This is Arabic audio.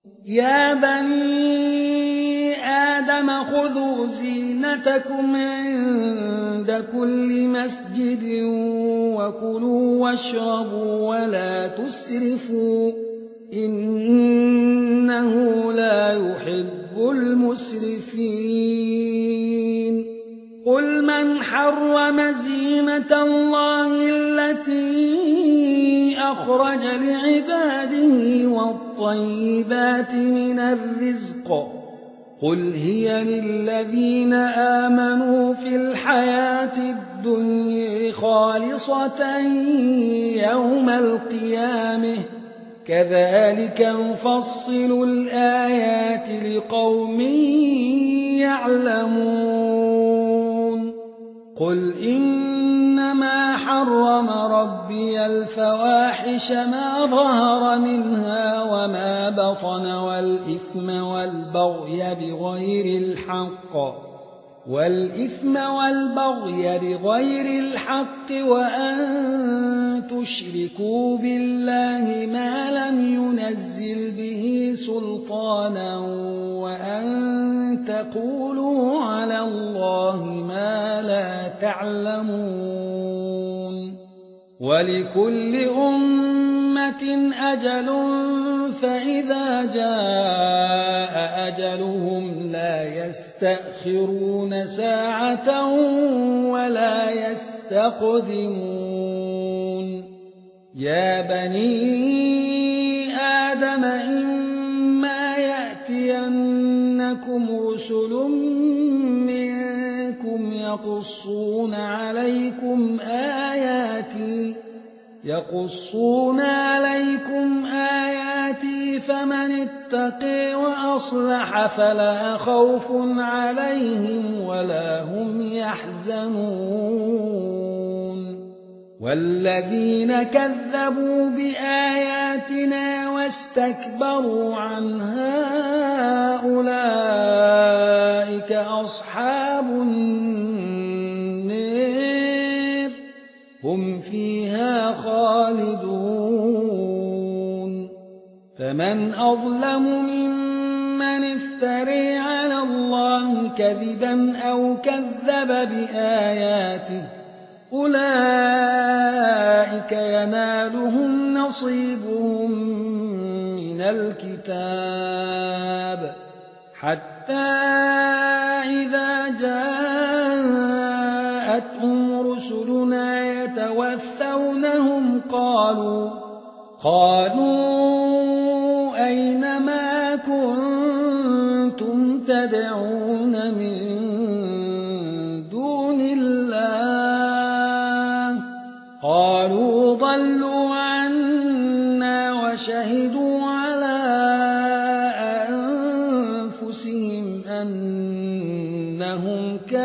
يا بني آدم خذوا زينتكم عند كل مسجد وكلوا واشربوا ولا تسرفوا إنه لا يحب المسرفين قل من حرم زينة الله التي أخرج لعباده والطيبات من الرزق قل هي للذين آمنوا في الحياة الدنيا خالصة يوم القيامة كذلك نفصل الآيات لقوم يعلمون قل إنما حرم ربي الفواحش ما ظهر منها وما بطن والإثم والبغي بغير الحق وأن تشركوا بالله ما لم ينزل به سلطانا وأن تقولوا على الله ما لا تعلمون ولكل أمة أجل فإذا جاء أجلهم لا يستأخرون ساعة ولا يستقدمون يا بني آدم إما يأتينكم رسل منكم يقصون عليكم آياتي فمن اتقي وأصلح فلا خوف عليهم ولا هم يحزنون والذين كذبوا بآياتنا واستكبروا عنها أولئك أصحاب النار هم فيها خالدون فمن أظلم ممن افترى على الله كذبا أو كذب بآياته أولئك ينالهم نصيبهم من الكتاب حتى إذا جاءتهم رسلنا يتوفونهم قالوا أين ما كنتم تدعون من دون الله قالوا ضلوا عنا وشهدوا على أنفسهم أنهم كانوا